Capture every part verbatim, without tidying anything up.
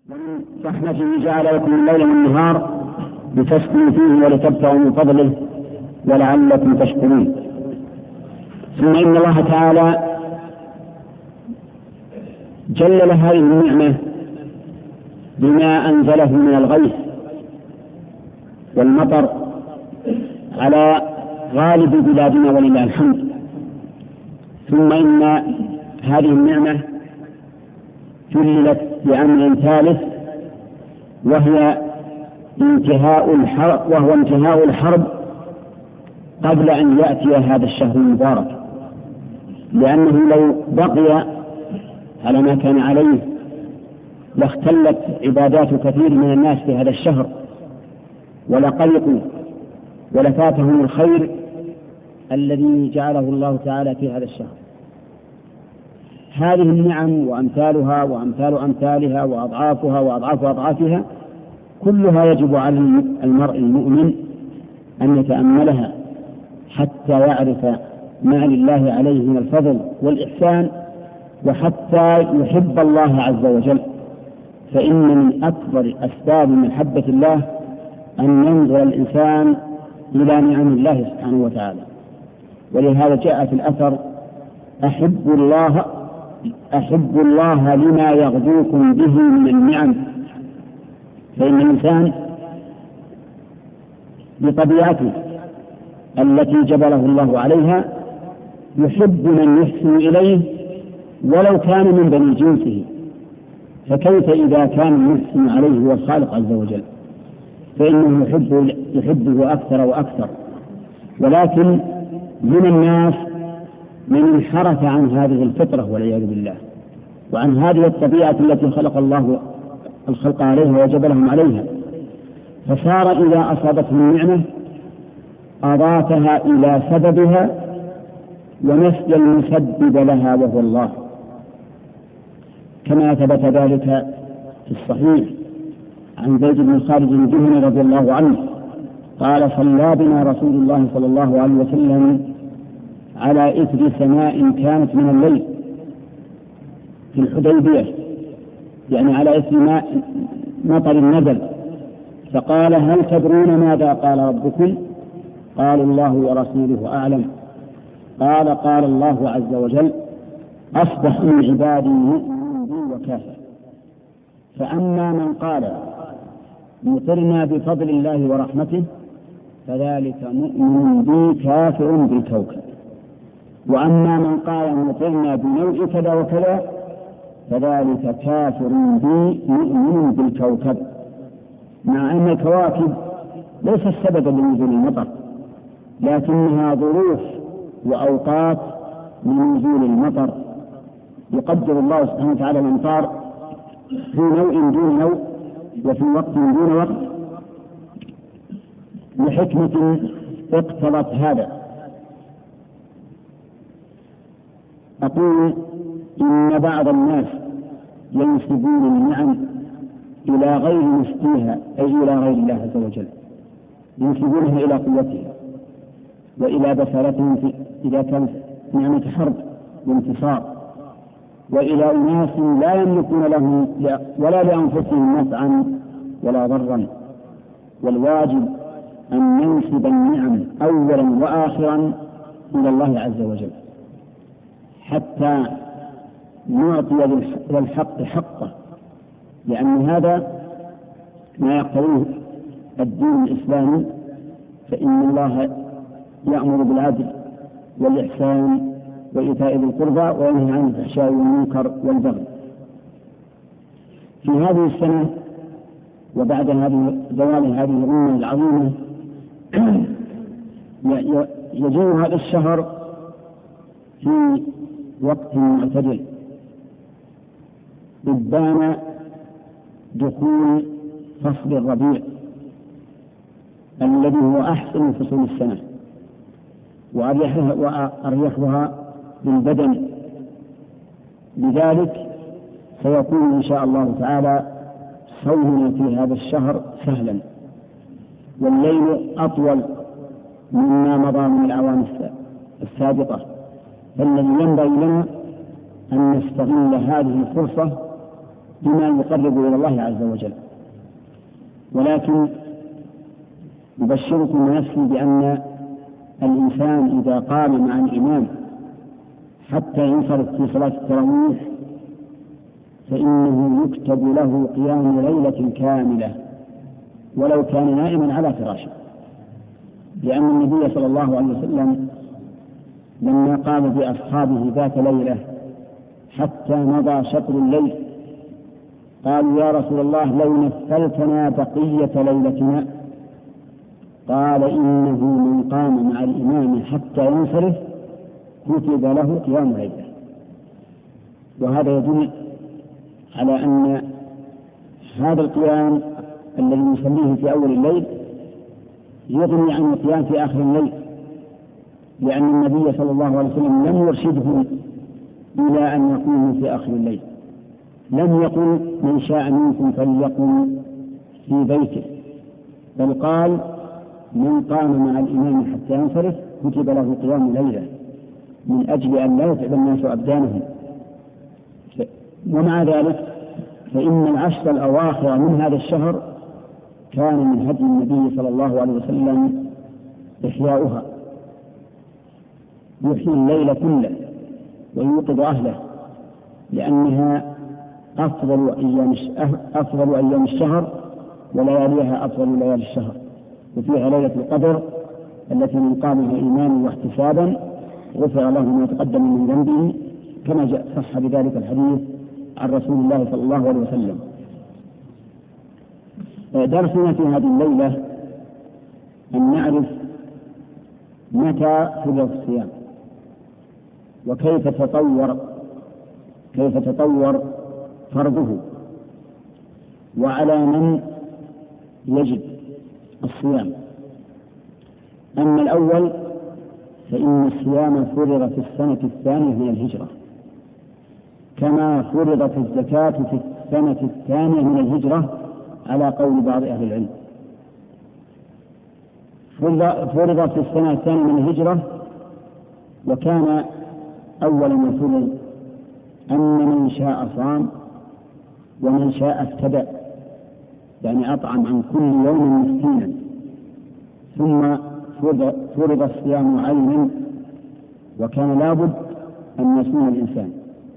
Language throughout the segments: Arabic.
ومن رحمته جعل لكم الليل والنهار لتسكنوا فيه ولتبتغوا من فضله ولعلكم تشكرون. ثم إن الله تعالى جلل هذه النعمة بما أنزله من الغيث والمطر على غالب بلادنا ولله الحمد. ثم إن هذه النعمة جللت بأمر ثالث وهي انتهاء الحرب وهو انتهاء الحرب قبل أن يأتي هذا الشهر المبارك، لأنه لو بقي على ما كان عليه لاختلت عبادات كثير من الناس في هذا الشهر ولقلقوا ولفاتهم الخير الذي جعله الله تعالى في هذا الشهر. هذه النعم وأمثالها وأمثال أمثالها وأضعافها وأضعاف أضعافها كلها يجب على المرء المؤمن أن يتأملها حتى يعرف ما لله عليه من الفضل والإحسان، وحتى يحب الله عز وجل. فإن من أكبر أسباب محبة الله أن ينظر الإنسان إلى نعم الله سبحانه وتعالى. ولهذا جاء في الأثر: أحب الله أحب الله لما يغدوكم به من النعم. فإن الإنسان بطبيعته التي جبله الله عليها يحب من يحسن إليه ولو كان من بني جنسه، فكيف إذا كان المحسن عليه هو الخالق عز وجل؟ فإنه يحبه, يحبه أكثر وأكثر. ولكن من الناس من انحرف عن هذه الفطرة والعياذ بالله، وعن هذه الطبيعة التي خلق الله الخلق عليها وجبلهم عليها، فصار إذا أصابتهم النعمة أضافها إلى سببها ونسي المسبب لها وهو الله، كما ثبت ذلك في الصحيح عن زيد بن خالد الجهني رضي الله عنه قال: صلى بنا رسول الله صلى الله عليه وسلم على إثر سماء كانت من الليل في الحديبية، يعني على إثر ماء مطر نزل، فقال: هل تدرون ماذا قال ربكم؟ قالوا: الله ورسوله أعلم. قال: قال الله عز وجل: أصبح من عبادي مؤمن بي وكافر. فأما من قال مطرنا بفضل الله ورحمته فذلك مؤمن بي كافر بالكوكب، وأما من قال مطرنا بنوع كذا وكذا فذلك كافر بي مؤمن بالكوكب، مع أن الكواكب ليس السبب لنزول المطر، لكنها ظروف وأوقات من نزول المطر يقدر الله سبحانه وتعالى الأمطار في نوع دون نوع وفي وقت دون وقت لحكمة اقتضت هذا. أقول إن بعض الناس ينسبون النعم إلى غير مسكيها، أي إلى غير الله عز وجل، ينسبونها إلى قوتها وإلى بصارتهم إذا كانت نعمة حرب وانتصار، وإلى أناس لا يملكون لهم ولا لأنفسهم نفعا ولا ضرا. والواجب أن ننسب النعم أولا وآخرا إلى الله عز وجل حتى نعطي للحق حقه، لأن هذا ما يقتضيه الدين الإسلامي. فإن الله يأمر بالعدل والإحسان وإيتاء ذي القربى وينهى عن الفحشاء والمنكر والبغي. في هذه السنة وبعد هذه زوال هذه الأمة العظيمة يجيء هذا الشهر في وقت معتدل، إبان دخول فصل الربيع الذي هو أحسن فصول السنة وأريحها بالبدن. لذلك سيكون إن شاء الله تعالى صومنا في هذا الشهر سهلا، والليل أطول مما مضى من الأعوام بما يقرب إلى الله عز وجل. ولكن يبشركم ونفسي بأن الإنسان إذا قام مع الإمام حتى ينصرف في صلاة التراويح فإنه يكتب له قيام ليلة كاملة ولو كان نائما على فراشه، لأن النبي صلى الله عليه وسلم لما قام بأصحابه ذات ليلة حتى مضى شطر الليل قالوا يا رسول الله لو نفلتنا بقية ليلتنا، قال إنه من قام مع الإمام حتى ينصرف كتب له قيام ليلة. وهذا يدل على أن هذا القيام الذي يصليه في أول الليل يغني عن القيام في آخر الليل، لأن النبي صلى الله عليه وسلم لم يرشدهم إلى أن يقوموا في آخر الليل، لم يقل من شاء منكم فليقم في بيته، بل قال من قام مع الإمام حتى ينصرف كتب له قيام ليلة، من أجل أن لا يتعب الناس أبدانهم. ومع ذلك فإن العشر الأواخر من هذا الشهر كان من هدي النبي صلى الله عليه وسلم إحياؤها، يحيي الليل كله ويوقظ أهله، لأنها أفضل أيام أفضل أيام الشهر ولياليها أفضل ليالي الشهر، وفيها ليلة القدر التي من قامها إيمانا واحتسابا غفر له ما تقدم من ذنبه، كما جاء صح بذلك الحديث عن رسول الله صلى الله عليه وسلم. درسنا في هذه الليلة أن نعرف متى فرض الصيام وكيف تطور كيف تطور فرضه وعلى من يجب الصيام. أما الأول فإن الصيام فرض في السنة الثانية من الهجرة، كما فرضت الزكاة في السنة الثانية من الهجرة على قول بعض أهل العلم. فرض في السنة الثانية من الهجرة، وكان أول ما فرض أن من شاء صام ومن شاء افتدى، يعني أطعم عن كل يوم مسكينا، ثم فرض الصيام عينا، وكان لابد أن يصوم الإنسان.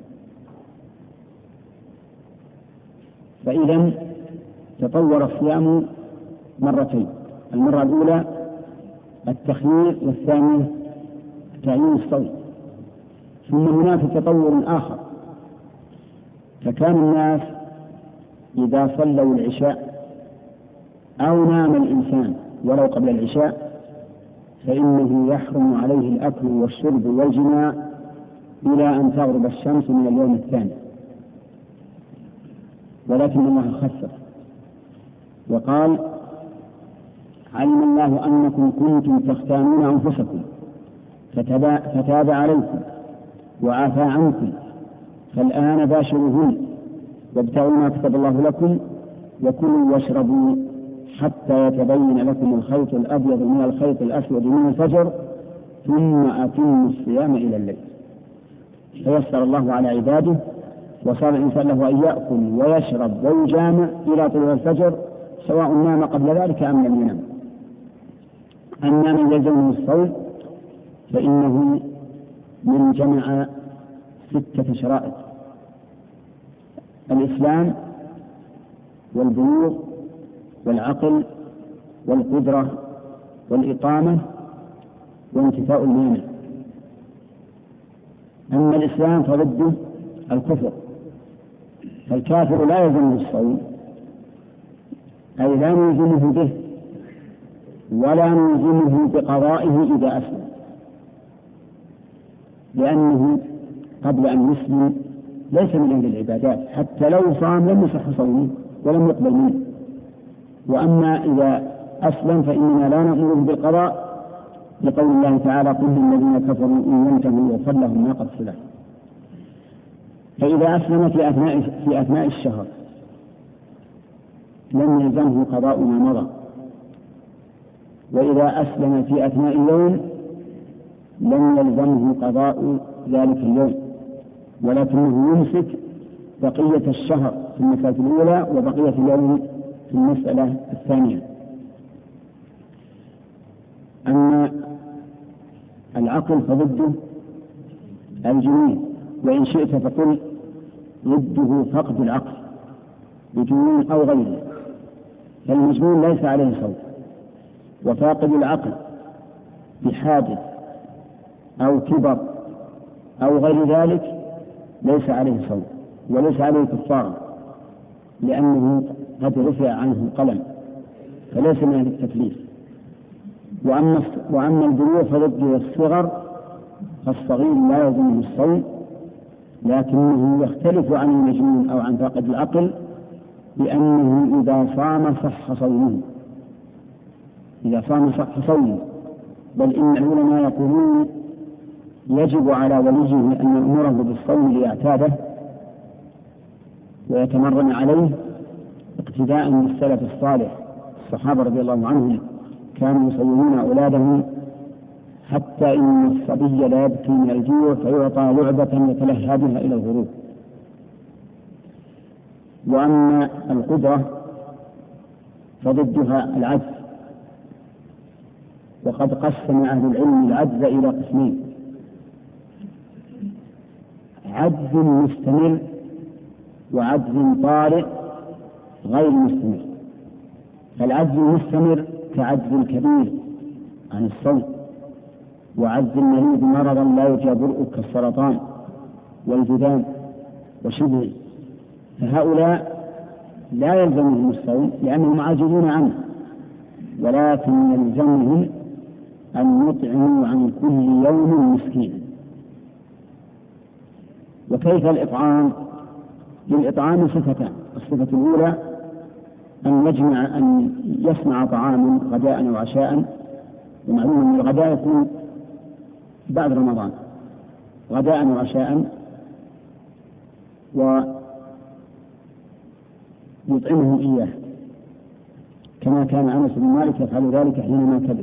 فإذا تطور الصيام مرتين، المرة الأولى التخيير والثانية تعيين الصوم. ثم هناك تطور آخر، فكان الناس إذا صلوا العشاء أو نام الإنسان ولو قبل العشاء فإنه يحرم عليه الأكل والشرب والجماع إلى أن تغرب الشمس من اليوم الثاني، ولكن الله خفف وقال علم الله أنكم كنتم تختانون أنفسكم فتاب, فتاب عليكم وعفى عنكم فالآن باشروهن وابتغوا ما كتب الله لكم وكلوا واشربوا حتى يتبين لكم الخيط الأبيض من الخيط الأسود من الفجر ثم أتموا الصيام إلى الليل. فيسر الله على عباده، وصار الإنسان له أن يأكل ويشرب ويجامع إلى طلوع الفجر سواء نام قبل ذلك أم لم ينم. أما من يلزمه الصوم فإنه من جمع ستة شرائط: الإسلام والبلوغ والعقل والقدرة والإقامة وانتفاء المانع. أما الإسلام فضده الكفر، فالكافر لا يلزمه الصوم، أي لا نلزمه به ولا نلزمه بقضائه إذا أسلم، لأنه قبل أن يسلم ليس من أهل العبادات، حتى لو صام لم يصح صومه ولم يقبل منه. وأما إذا أسلم فإننا لا نأمره بالقضاء لقول الله تعالى قل للذين كفروا إن ينتهوا يغفر لهم ما قد سلف. فإذا أسلم في أثناء, في أثناء الشهر لم يلزمه قضاء ما مضى، وإذا أسلم في أثناء اليوم لم يلزمه قضاء ذلك اليوم، ولكنه يمسك بقية الشهر في المسألة الأولى وبقية اليوم في المسألة الثانية. أما العقل فضده الجنون، وإن شئت فقل ضده فقد العقل بجنون أو غيره، فالمجنون ليس عليه صوت، وفاقد العقل بحادث أو كبر أو غير ذلك ليس عليه صوت وليس عليه كفارة، لأنه قد رفع عنه القلم فليس من التكليف. وأما وأما البلوغ فضده الصغر، فالصغير لا يلزمه الصوم، لكنه يختلف عن المجنون أو عن فاقد العقل بأنه إذا صام صح صومه، إذا صام صح صومه. بل إن العلماء يقولون يجب على وليه أن يأمره بالصوم ليعتاده ويتمرن عليه اقتداء بالسلف الصالح. الصحابة رضي الله عنهم كانوا يصومون أولادهم حتى إن الصبي لا يبكي من الجوع فيعطى لعبة يتلهى بها إلى الغروب. وأما القدرة فضدها العجز، وقد قسم أهل العلم العجز إلى قسمين: عجز مستمر وعجز طارئ غير مستمر. فالعجز المستمر كعجز الكبير عن الصوم، وعجز المريض مرضا لا يرجى برؤه كالسرطان والجذام وشبهه، فهؤلاء لا يلزمهم الصوم لأنهم عاجزون عنه، ولكن يلزمهم أن يطعموا عن كل يوم مسكينا. وكيف الإطعام؟ للإطعام صفتان: الصفة الأولى أن يجمع أن يصنع طعاما غداء وعشاء، ومعلوم أن الغداء يكون بعد رمضان غداء وعشاء، ويطعمهم إياه كما كان أنس بن مالك يفعل ذلك حينما كبر.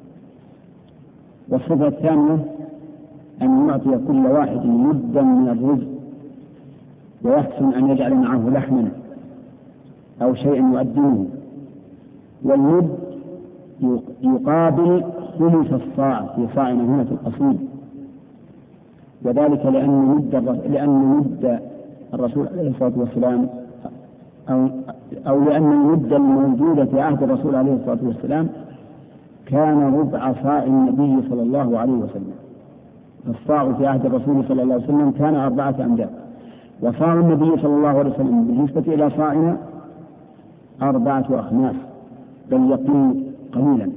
والصفة الثانية أن يعطي كل واحد مدا من الرزق، ويحسن أن يجعل معه لحما أو شيئا يؤديه، والمد يقابل خمس الصاع في صاعنا هنا في الأصيل، وذلك لأن مد لأن مد الرسول عليه الصلاة والسلام أو أو لأن المد الموجودة في عهد الرسول عليه الصلاة والسلام كان ربع صاع النبي صلى الله عليه وسلم. الصاع في عهد الرسول صلى الله عليه وسلم كان أربعة أمداد، وصاع النبي صلى الله عليه وسلم بالنسبة إلى صاعنا أربعة أخماس، بل يقل قليلا.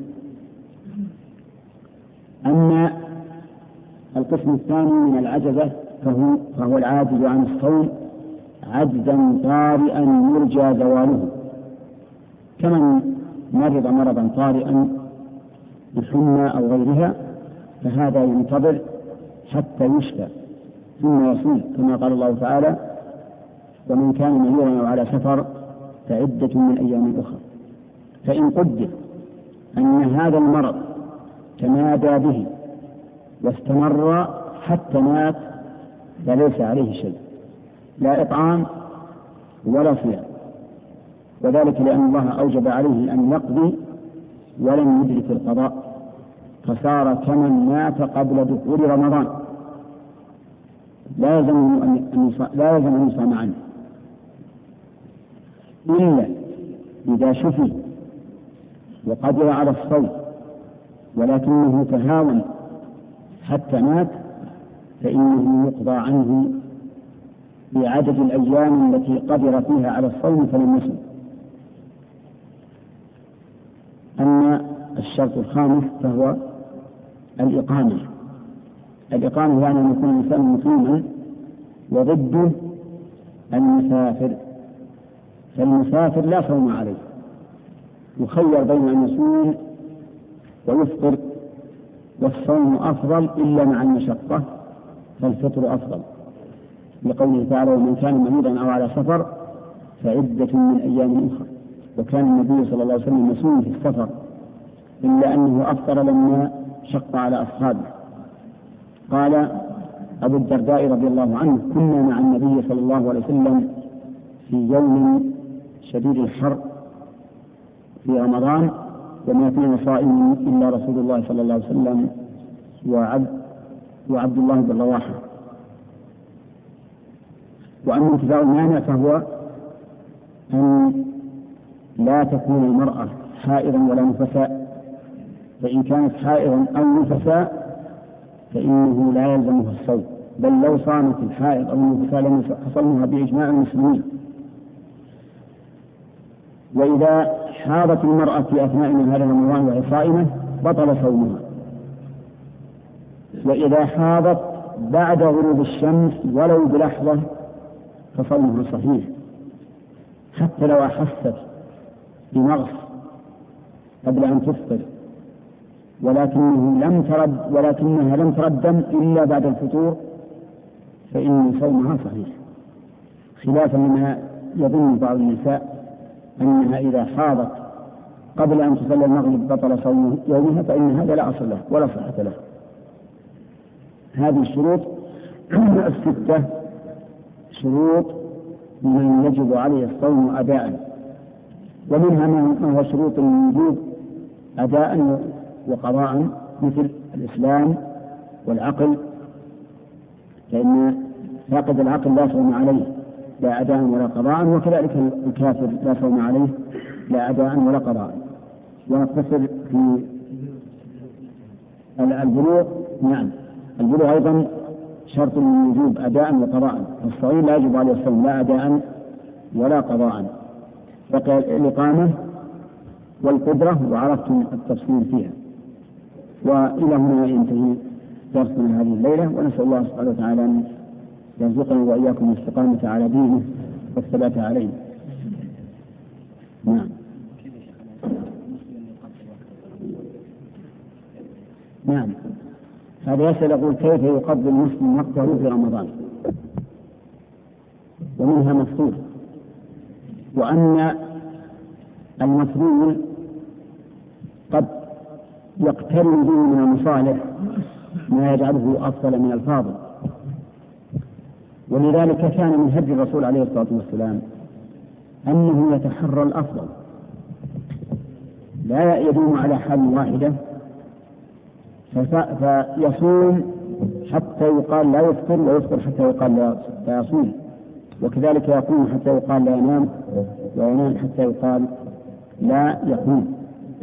أما القسم الثاني من العجزة فهو, فهو العاجز عن الصوم عجزا طارئا يرجى زواله، كمن مرض مرضا طارئا بحمى أو غيرها، فهذا ينتظر حتى يشفى ثم يصوم، كما قال الله تعالى: ومن كان مريضا أو على سفر فعدة من أيام أخرى. فإن قدر أن هذا المرض تمادى به واستمر حتى مات فليس عليه شيء، لا إطعام ولا صيام، وذلك لأن الله أوجب عليه أن يقضي ولم يدرك القضاء، فصار كمن مات قبل دخول رمضان لا يلزم أن يصام عنه، إلا إذا شفي وقدر على الصوم ولكنه تهاون حتى مات، فإنه يقضى عنه بعدد الأيام التي قدر فيها على الصوم فلم يصم. أما الشرط الخامس فهو الإقامة. الإقامة يعني أن يكون الإنسان مقيما، وضده المسافر، فالمسافر لا صوم عليه، يخير بين أن يصوم ويفطر، والصوم أفضل إلا مع المشقة فالفطر أفضل، لقوله تعالى: ومن كان مريضا أو على سفر فعدة من أيام أخرى. وكان النبي صلى الله عليه وسلم يصوم في السفر، إلا أنه أفطر لما شق على أصحابه. قال أبو الدرداء رضي الله عنه: كنا مع النبي صلى الله عليه وسلم في يوم شديد الحر في رمضان وما يكون صائم إلا رسول الله صلى الله عليه وسلم وعبد, وعبد الله بن رواحة. وأما انتفاء المانع فهو أن لا تكون المرأة حائضا ولا نفساء، فإن كانت حائضا أو نفساء فإنه لا يلزمها الصوم، بل لو صامت الحائض أو النفساء لم يحصلها بإجماع المسلمين. وإذا حاضت المرأة في أثناء نهار رمضان وهي صائمة بطل صومها، وإذا حاضت بعد غروب الشمس ولو بلحظة فصومها صحيح، حتى لو أحست بمغص قبل أن تفطر ولكنه لم ترد ولكنها لم ترد دم إلا بعد الفطور فإن صومها صحيح، خلافا لما يظن بعض النساء أنها إذا حاضت قبل أن تصلي المغرب بطل صوم يومها، فإن هذا لا أصل له ولا صحة له. هذه الشروط الستة شروط من يجب عليه الصوم أداء، ومنها ما هو شروط الوجوب أداء وقضاء مثل الإسلام والعقل، لأن فاقد العقل لا صوم عليه لا أداء ولا قضاء، وكذلك الكافر لا صوم عليه لا أداء ولا قضاء. ونقتصر في البلوغ. نعم البلوغ أيضا شرط من وجوب أداء وقضاء، الصغير لا يجب عليه الصوم لا أداء ولا قضاء. بقي الإقامة والقدرة وعرفتم التفصيل فيها. وإلى هنا ينتهي درسنا هذه الليلة، ونسأل الله سبحانه وتعالى أن يرزقنا وإياكم الاستقامة على دينه والثبات عليه. نعم. نعم هذا يسأل يقول كيف يقضي المسلم وقته في رمضان، ومنها مفروض، وأن المفروض قد يقترن به من المصالح ما يجعله أفضل من الفاضل، ولذلك كان من هدي الرسول عليه الصلاة والسلام أنه يتحرى الأفضل، لا يدوم على حال واحدة فيصوم حتى يقال لا يفطر ويفطر حتى يقال لا يصوم، وكذلك يقوم حتى يقال لا ينام وينام حتى يقال لا يقوم.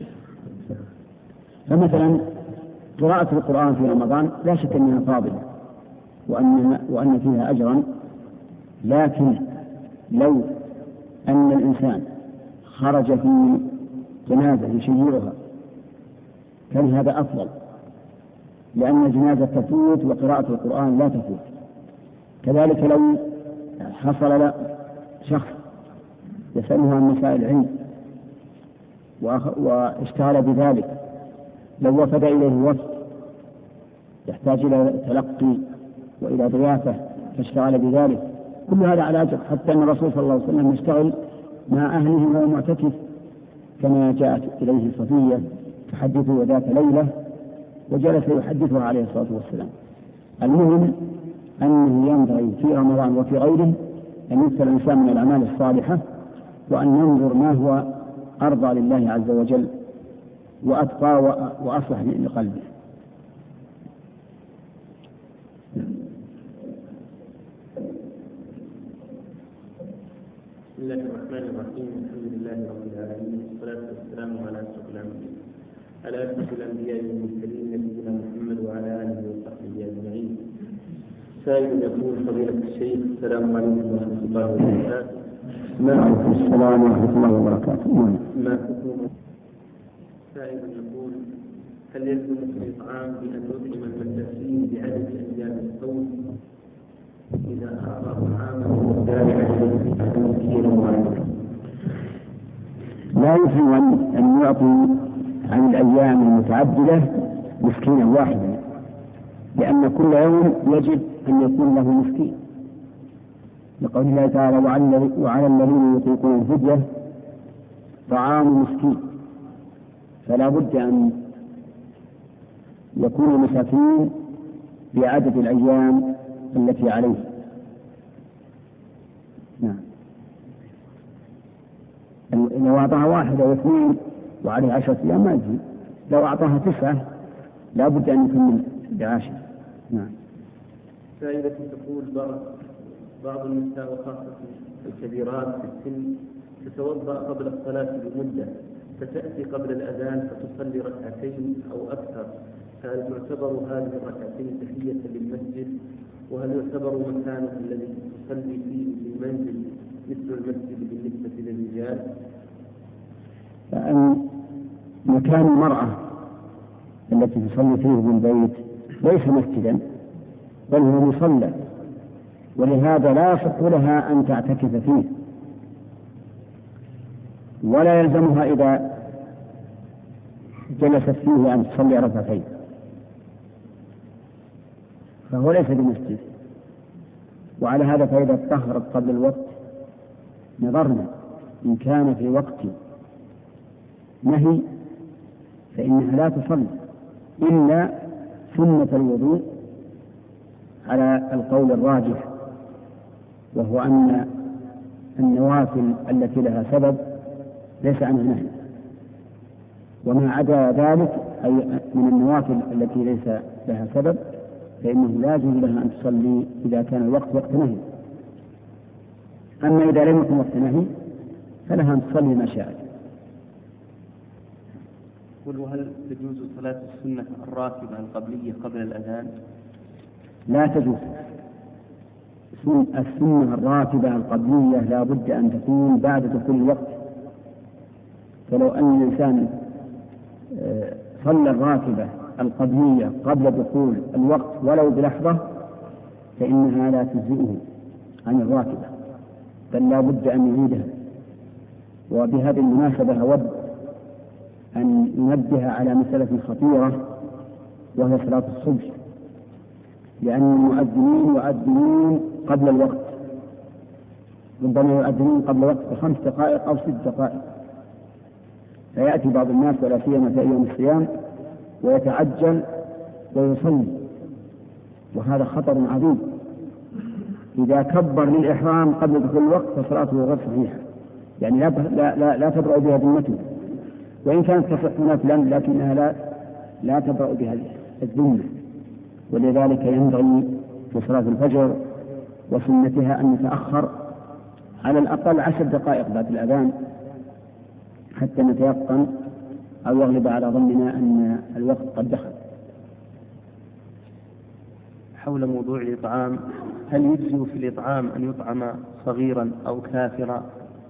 فمثلا قراءة القرآن في رمضان لا شك أنها فاضلة وأن, وأن فيها أجرا، لكن لو أن الإنسان خرج في جنازة يشيرها كان هذا أفضل، لأن الجنازة تفوت وقراءة القرآن لا تفوت. كذلك لو حصل شخص يسأله عن مسائل العلم واشتغل بذلك، لو وفد إليه وفد يحتاج إلى تلقي وإلى ضيافة فاشتغل بذلك، كل هذا على أجر، حتى أن الرسول صلى الله عليه وسلم يشتغل مع أهله وهو معتكف، كما جاءت إليه صفية تحدثه ذات ليلة وجلس يحدثها عليه الصلاة والسلام. المهم أنه ينبغي في رمضان وفي غيره أن يكثر الإنسان من الأعمال الصالحة، وأن ينظر ما هو أرضى لله عز وجل وأتقى وأصلح لقلبه. بسم الله الرحمن الرحيم، الحمد لله رب العالمين، والصلاة والسلام على أشرف الأنبياء على أشرف الأنبياء والمرسلين نبينا محمد وعلى آله وصحبه أجمعين. سائل يقول فضيلة الشيخ السلام عليكم ورحمة الله وبركاته. وعليكم السلام ورحمة الله وبركاته. ما حكم سائل يقول هل يلزم في الإطعام بأن يطعم المساكين بعدد أيام الصوم إذا أعطى طعاما لا يمكن أن يعطي عن الأيام المتعددة مسكينا واحدا، لأن كل يوم يجب أن يكون له مسكين، لقول الله تعالى وعلى الذين يطيقون الفدية طعام مسكين، فلا بد أن يكون المساكين بعدد الأيام التي عليه. نعم. لو أعطاها واحد أو اثنين وعليه عشرة أيام ما يجي، لو أعطاها تسعة لا بد أن يكمل بعشر. نعم. سائلة تقول بعض بعض النساء وخاصة الكبيرات في السن تتوضأ قبل الصلاة بمدة فتأتي قبل الأذان فتصلي ركعتين أو أكثر، فهل تعتبر هذه الركعتين تحية للمسجد؟ وهل يعتبر مكانه الذي تصلي فيه بالمنزل مثل المسجد بالنسبة للرجال؟ فأن مكان المرأة التي تصلي فيه بالبيت ليس مسجدا بل هو مصلى، ولهذا لا يصح لها أن تعتكف فيه، ولا يلزمها إذا جلست فيه أن تصلي ركعتين، فهو ليس بمسجد. وعلى هذا فإذا طهرت قبل الوقت نظرنا إن كان في وقت نهي فإنها لا تصلي إلا سنة الوضوء على القول الراجح، وهو أن النوافل التي لها سبب ليس عنها نهي، وما عدا ذلك أي من النوافل التي ليس لها سبب فإنه لا يجوز لها أن تصلي إذا كان الوقت وقت نهي. أما إذا لم يكن وقت نهي فلها أن تصلي ما شاءت. وهل تجوز صلاة السنة الراتبة القبلية قبل الأذان؟ لا تجوز. السنة الراتبة القبلية لا بد أن تكون بعد دخول الوقت، فلو أن الإنسان صلى الراتبة القبلية قبل دخول الوقت ولو بلحظة فإنها لا تجزئه عن الراتبة، بل لا بد أن يعيدها. وبهذه المناسبة أود أن ينبه على مسألة خطيرة وهي صلاة الصبح، لأن المؤذنين يؤذنون قبل الوقت، ربما يؤذنون قبل الوقت بخمس دقائق أو ست دقائق، فيأتي بعض الناس ولا سيما في أيام الصيام ويتعجل ويصلي، وهذا خطر عظيم. إذا كبر للإحرام قبل دخول الوقت فصلاته غير صحيحة، يعني لا لا لا, لا تبرأ بها ذمته، وإن كانت تصح نفلا لكنها لا لا تبرأ بها الذمة. ولذلك ينبغي في صلاة الفجر وسنتها أن نتأخر على الأقل عشر دقائق بعد الأذان حتى نتيقن أو يغلب على ظننا أن الوقت قد دخل. حول موضوع الإطعام، هل يجزئ في الإطعام أن يطعم صغيرا أو كافرا؟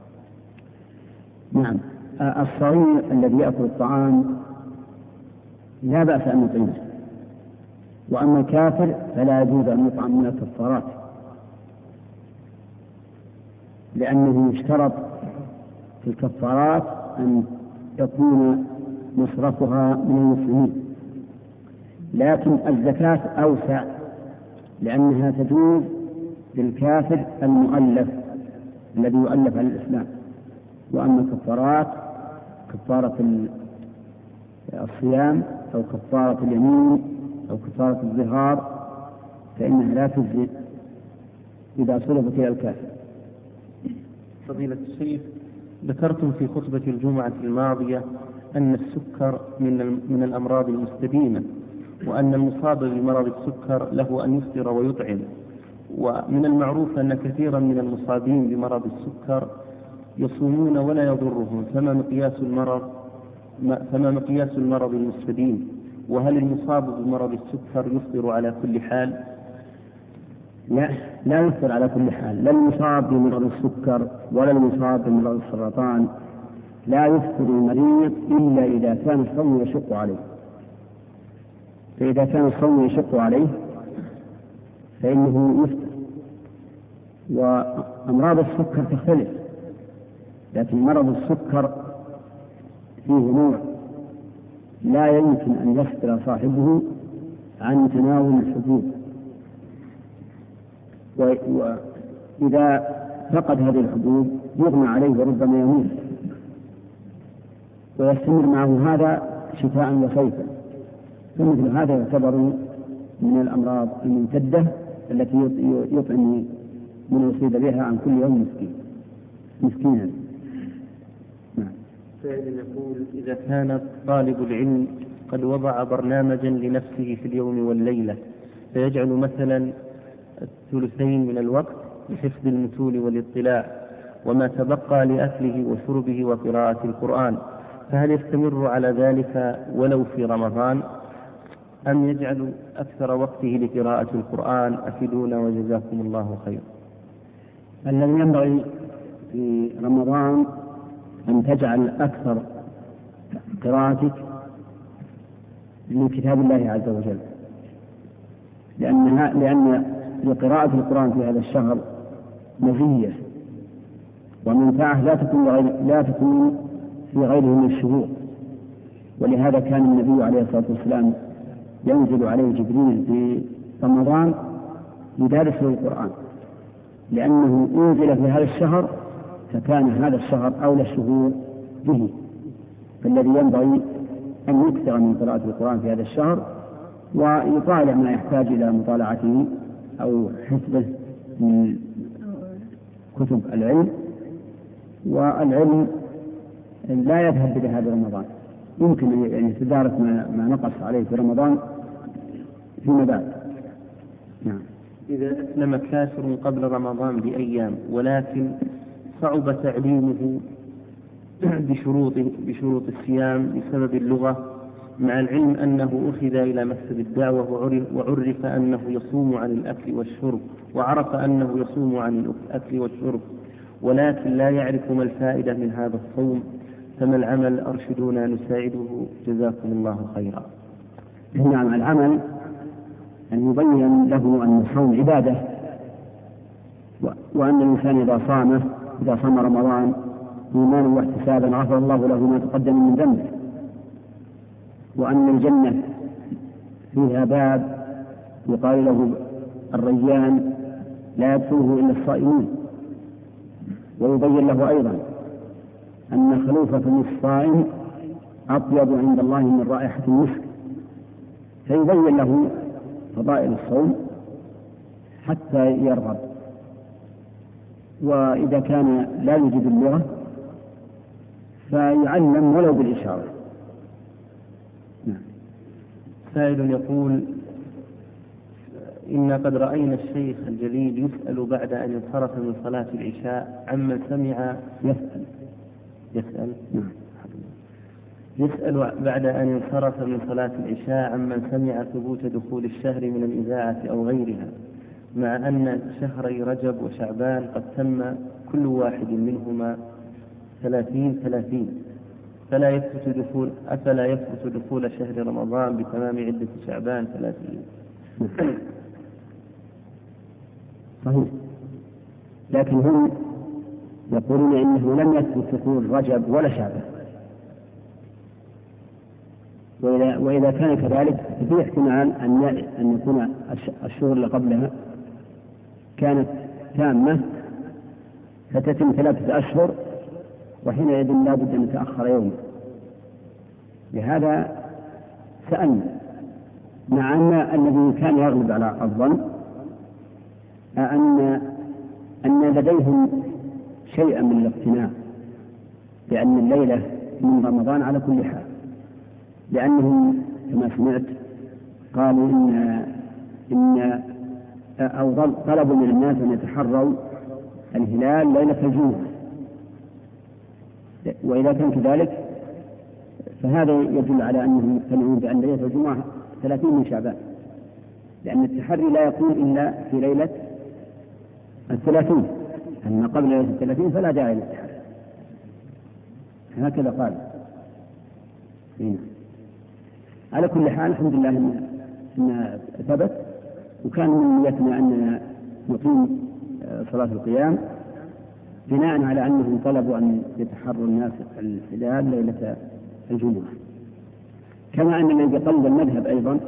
نعم، الصغير الذي يأكل الطعام لا بأس أن يطعمه، وأما الكافر فلا يجوز أن يطعم من الكفارات، لأنه يشترط في الكفارات أن يكون مصرفها من المسلمين، لكن الزكاة أوسع لأنها تجوز للكافر المؤلف الذي يؤلف على الإسلام. وأما الكفارات كفارة الصيام أو كفارة اليمين أو كفارة الظهار فإنها لا تجزي إذا صرفت إلى الكافر. فضيلة الشيخ، ذكرتم في خطبة الجمعة الماضية أن السكر من من الأمراض المستديمة، وأن المصاب بمرض السكر له أن يفطر ويطعم، ومن المعروف أن كثيرا من المصابين بمرض السكر يصومون ولا يضرهم، فما مقياس المرض فما مقياس المرض المستديم؟ وهل المصاب بمرض السكر يفطر على كل حال؟ لا لا يفطر على كل حال، لا المصاب بمرض السكر ولا المصاب بمرض السرطان لا يفطر المريض إلا إذا كان الصوم يشق عليه. فإذا كان الصوم يشق عليه فإنه يفطر. وأمراض السكر تختلف، لكن مرض السكر فيه نوع لا يمكن أن يفطر صاحبه عن تناول الحبوب، وإذا فقد هذه الحبوب يغمى عليه وربما يموت، ويستمر معه هذا شتاء وصيفا. فمثل هذا يعتبر من الأمراض الممتدة التي يطعم من يصيب بها عن كل يوم مسكين مسكينا. سائل يقول: إذا كان طالب العلم قد وضع برنامجا لنفسه في اليوم والليلة، فيجعل مثلا الثلثين من الوقت لحفظ المتون والاطلاع، وما تبقى لأكله وشربه وقراءة القرآن، فهل يستمر على ذلك ولو في رمضان، أم يجعل أكثر وقته لقراءة القرآن؟ أفيدونا وجزاكم الله خير. الذي ينبغي في رمضان أن تجعل أكثر قراءتك لكتاب الله عز وجل، لأنها لأن لقراءة القرآن في هذا الشهر مزية ومنفعة لا تكون لا تكون في غيره من الشهور. ولهذا كان النبي عليه الصلاة والسلام ينزل عليه جبريل في رمضان يدارس له القرآن، لأنه أنزل في هذا الشهر فكان هذا الشهر أولى الشهور به. فالذي ينبغي أن يكثر من قراءة القرآن في هذا الشهر ويطالع ما يحتاج إلى مطالعته أو حفظه من كتب العلم. والعلم لا يذهب بذهاب رمضان، يمكن أن يتدارك ما نقص عليه في رمضان فيما بعد. نعم. إذا أسلم كافر قبل رمضان بأيام ولكن صعب تعليمه بشروط بشروط الصيام بسبب اللغة، مع العلم أنه أخذ إلى مكتب الدعوة وعرف أنه يصوم عن الأكل والشرب، وعرف أنه يصوم عن الأكل والشرب، ولكن لا يعرف ما الفائدة من هذا الصوم، فما العمل؟ أرشدونا نساعده جزاكم الله خيرا. نعم، العمل أن يبين له أن الصوم عبادة، وأن الإنسان إذا صام إذا صام رمضان إيمانا واحتسابا غفر الله له ما تقدم من ذنبه، وأن الجنة فيها باب يقال له الريان لا يدخله إلا الصائمون، ويبين له أيضا أن خلوفة فم الصائم أطيب عند الله من رائحة المسك، فيبين له فضائل الصوم حتى يرغب. وإذا كان لا يجد اللغة فيعلم ولو بالإشارة. نعم. سائل يقول: إن قد رأينا الشيخ الجليل يسأل بعد أن انصرف من صلاة العشاء عمن سمع يسأل يسأل نعم. يسأل بعد أن انصرف من صلاة العشاء عمن سمع ثبوت دخول الشهر من الإذاعة أو غيرها، مع أن شهري رجب وشعبان قد تم كل واحد منهما ثلاثين ثلاثين، فلا يثبت دخول أفلا يثبت دخول شهر رمضان بتمام عدة شعبان ثلاثين؟ صحيح، لكن هم يقولون إنه لم يثبت دخول رجب ولا شعبان، وإذا, وإذا كان كذلك في احتمال أن أن يكون الشهور اللي قبلها كانت تامة فتتم ثلاثة أشهر، وحينئذ لا بد أن يتأخر يوم. لهذا سألنا، مع أن الذي كان يغلب على الظن أن أن لديهم شيئا من الاقتناع بأن الليلة من رمضان على كل حال، لأنهم كما سمعت قالوا إن إن أو طلبوا من الناس أن يتحروا الهلال ليلة الجمعة، وإذا كان كذلك فهذا يدل على أنهم مقتنعون بأن ليلة الجمعة ثلاثين من شعبان، لأن التحري لا يكون إلا في ليلة الثلاثين، أما قبل ليلة الثلاثين فلا داعي للتحري. هكذا قال. هنا. على كل حال الحمد لله أن ثبت، وكان من نيتنا أننا نقيم صلاة القيام بناء على أنهم طلبوا أن يتحروا الناس الهلال ليلة الجمعة، كما أن الذي قلد المذهب أيضا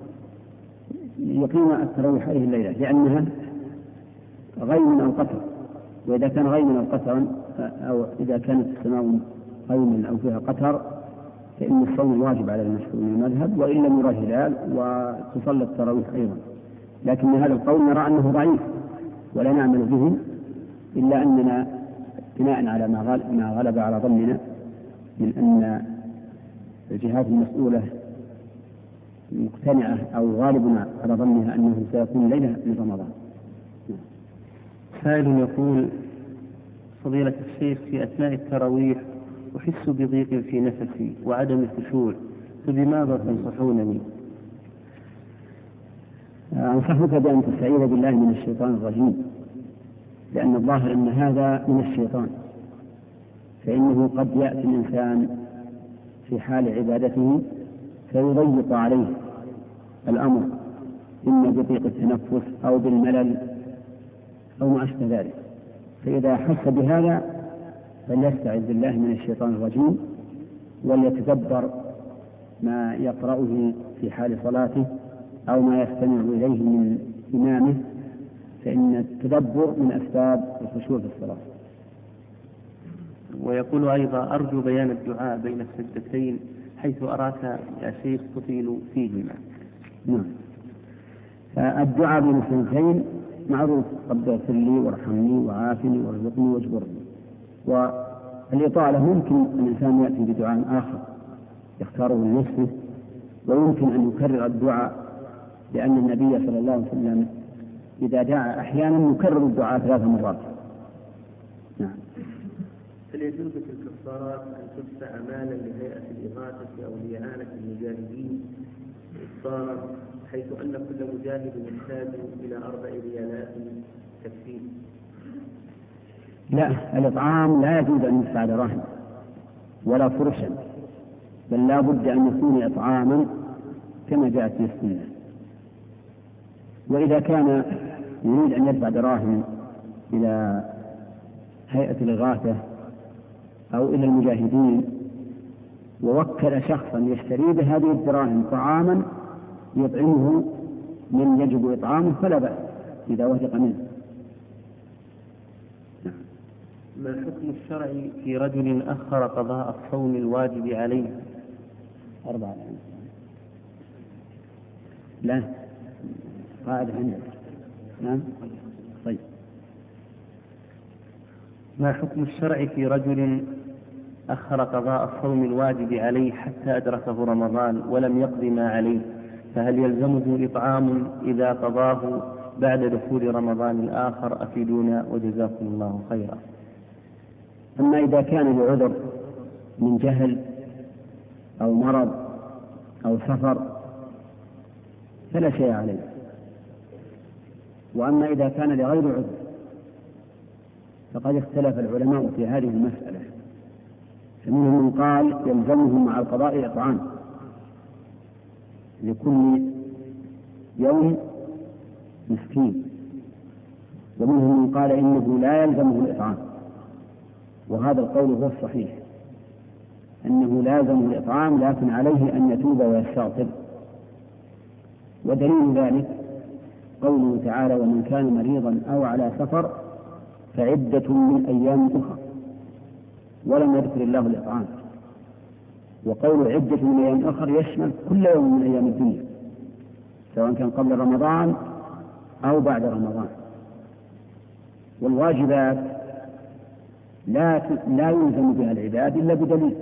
يقيم التراويح هذه الليلة لأنها غيم أو قطر، وإذا كان غيم أو قطرا أو إذا كانت السماء غيم أو فيها قطر فإن الصوم واجب على المشهور من المذهب، وإن لم يرى الهلال وتصلى التراويح أيضا. لكن هذا القول نرى أنه ضعيف ولا نعمل به، إلا أننا بناء على ما غلب على ظننا من أن الجهات المسؤولة مقتنعة أو غالب على ظنها أنه سيكون ليلة من رمضان. سائل يقول: فضيلة الشيخ، في أثناء التراويح أحس بضيق في نفسي وعدم الخشوع، فبماذا تنصحونني؟ أنصحك بأن تستعيذ بالله من الشيطان الرجيم، لأن الظاهر أن هذا من الشيطان، فإنه قد يأتي الإنسان في حال عبادته فيضيق عليه الأمر، إما بضيق التنفس أو بالملل أو ما أشبه ذلك، فإذا حس بهذا فليستعذ بالله من الشيطان الرجيم وليتدبر ما يقرأه في حال صلاته أو ما يستمع إليه من إمامه، فإن التدبر من أسباب الخشوع في الصلاة. ويقول أيضا: أرجو بيان الدعاء بين السجدتين، حيث أراك يا شيخ تطيل فيهما. نعم، الدعاء بين السجدتين معروف: رب اغفر لي وارحمني وعافني وارزقني واجبرني. والإطالة ممكن الإنسان يأتي بدعاء آخر يختاره لنفسه، ويمكن أن يكرر الدعاء، لأن النبي صلى الله عليه وسلم إذا دعا أحيانا يكرر الدعاء ثلاث مرات. نعم. هل يجوز في الكفارات أن تدفع مالا لهيئة الإغاثة أو لإعانة المجاهدين إفطارا، حيث أن كل مجاهد يحتاج إلى أربع ريالات تكفيه؟ لا، الإطعام لا يجوز أن يدفع دراهم ولا فرشا، بل لا بد أن يكون إطعاما كما جاءت في السنة. وإذا كان يريد أن يدفع دراهم إلى هيئة الإغاثة أو إلى المجاهدين ووكل شخصا يشتري بهذه الدراهم طعاما يطعمه من يجب إطعامه فلا بأس إذا وثق منه. ما حكم الشرع في رجل أخر قضاء الصوم الواجب عليه؟ أربعة الآن. لا، قاعدة عندك. نعم. طيب. ما حكم الشرع في رجل أخر قضاء الصوم الواجب عليه حتى أدركه رمضان ولم يقض ما عليه، فهل يلزمه إطعام إذا قضاه بعد دخول رمضان الآخر؟ أفيدونا وجزاكم الله خيرا. أما إذا كان بعذر من جهل أو مرض أو سفر فلا شيء عليه. وأما إذا كان لغير عذر فقد اختلف العلماء في هذه المسألة، فمنهم من قال يلزمه مع القضاء إطعام لكل يوم مسكين، ومنهم من قال إنه لا يلزمه الإطعام، وهذا القول هو الصحيح، أنه لازم الإطعام لكن عليه أن يتوب ويستغفر. ودليل ذلك قوله تعالى: ومن كان مريضا أو على سفر فعدة من أيام أخرى، ولم يذكر الله الإطعام. وقول عدة من أيام أخرى يشمل كل يوم من أيام الدنيا، سواء كان قبل رمضان أو بعد رمضان. والواجبات لا لا يلزم بها العباد إلا بدليل،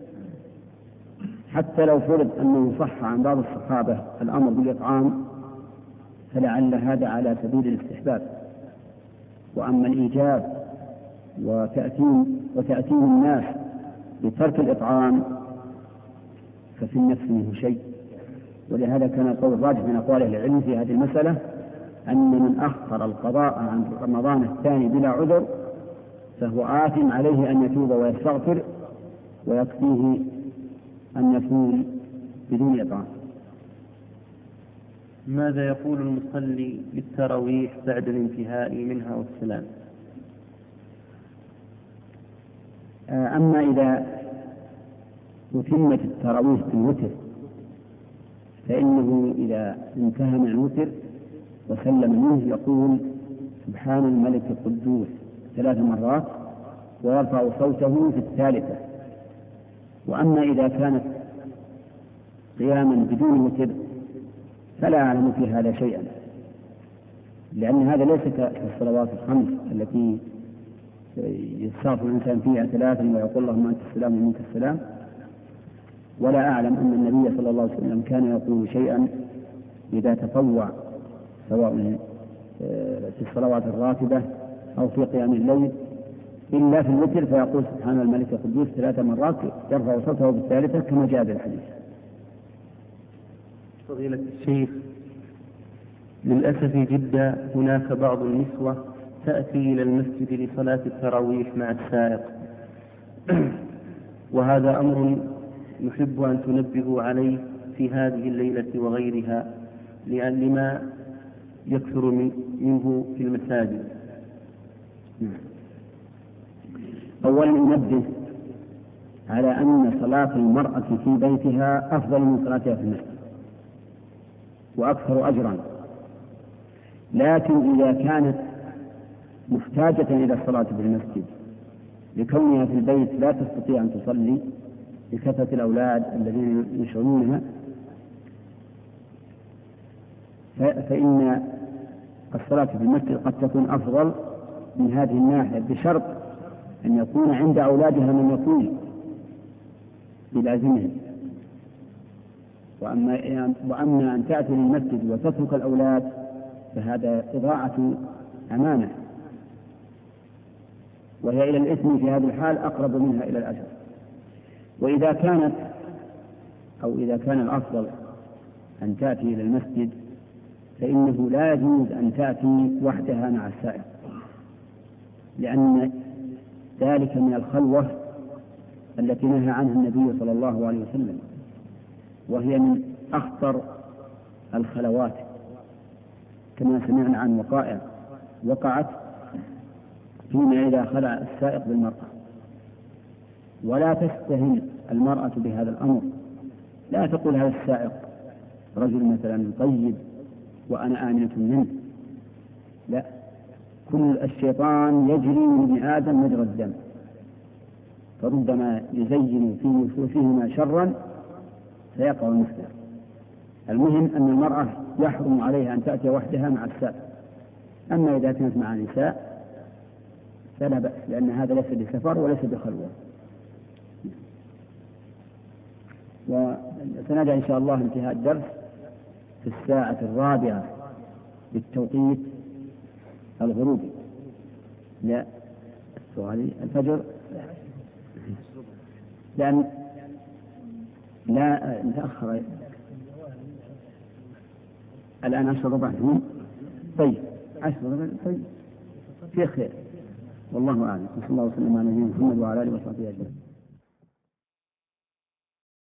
حتى لو فرض أنه صح عن بعض الصحابة الأمر بالإطعام فلعل هذا على سبيل الاستحباب. وأما الإيجاب وتأتيم وتأتيم الناس بترك الإطعام ففي النفس منه شيء. ولهذا كان القول الراجح من أقوال أهل العلم في هذه المسألة أن من أخر القضاء عن رمضان الثاني بلا عذر فهو آثم، عليه أن يتوب ويستغفر، ويكفيه أن يكون بدون إطعام. ماذا يقول المصلي للتراويح بعد الانتهاء منها والسلام؟ أما إذا أتمت التراويح بالوتر فإنه إذا انتهى من الوتر وسلم منه يقول: سبحان الملك القدوس ثلاث مرات، ويرفع صوته في الثالثة. وأما إذا كانت قياما بدون وتر فلا أعلم في هذا شيئا، لأن هذا ليس كالصلوات الخمس التي يستغفر الإنسان فيها ثلاثا ويقول اللهم أنت السلام ومنك السلام. ولا أعلم أن النبي صلى الله عليه وسلم كان يقول شيئا إذا تطوع، سواء في الصلوات الراتبة أو في قيام الليل، إلا في الوتر فيقول سبحان الملك القدوس ثلاث مرات، يرفع صوته بالثالثة كما جاء بالحديث. فضيلة الشيخ، للأسف جدا هناك بعض النسوة تأتي إلى المسجد لصلاة التراويح مع السائق، وهذا أمر نحب أن تنبهوا عليه في هذه الليلة وغيرها، لأن لما يكثر منه في المساجد. أولا ننبه على أن صلاة المرأة في بيتها أفضل من صلاتها في المسجد وأكثر أجرا، لكن إذا كانت محتاجة إلى الصلاة في المسجد لكونها في البيت لا تستطيع أن تصلي لكثرة الأولاد الذين يشغلونها، فإن الصلاة في المسجد قد تكون أفضل من هذه الناحية، بشرط أن يكون عند أولادها من يكون بلازمهم. وأما, وأما أن تأتي للمسجد وتترك الأولاد فهذا إضاعة أمانة، وهي إلى الإثم في هذه الحال أقرب منها إلى الأجر. وإذا كانت أو إذا كان الأفضل أن تأتي إلى المسجد فإنه لا يجوز أن تأتي وحدها مع السائق، لأن ذلك من الخلوة التي نهى عنها النبي صلى الله عليه وسلم، وهي من أخطر الخلوات، كما سمعنا عن وقائع وقعت فيما إذا خلع السائق بالمرأة. ولا تستهن المرأة بهذا الأمر، لا تقول هذا السائق رجل مثلا طيب وأنا آمنة منه، لا، كل الشيطان يجري من ابن آدم مجرى الدم، فربما يزين في نفوسهما شرا فيقع المسلم. المهم أن المرأة يحرم عليها أن تأتي وحدها مع السائق. أما إذا كانت مع نساء فلا بأس، لأن هذا ليس بسفر وليس بخلوة. وسنجد إن شاء الله انتهاء الدرس في الساعة الرابعة بالتوقيت الغروبي. لا السؤالي الفجر، لأن لا نتأخر الآن عشر ربع. طيب عشر ربع، طيب في خير، والله أعلم. صلى الله وسلم على نبينا محمد وعلى آله وصحبه أجمعين.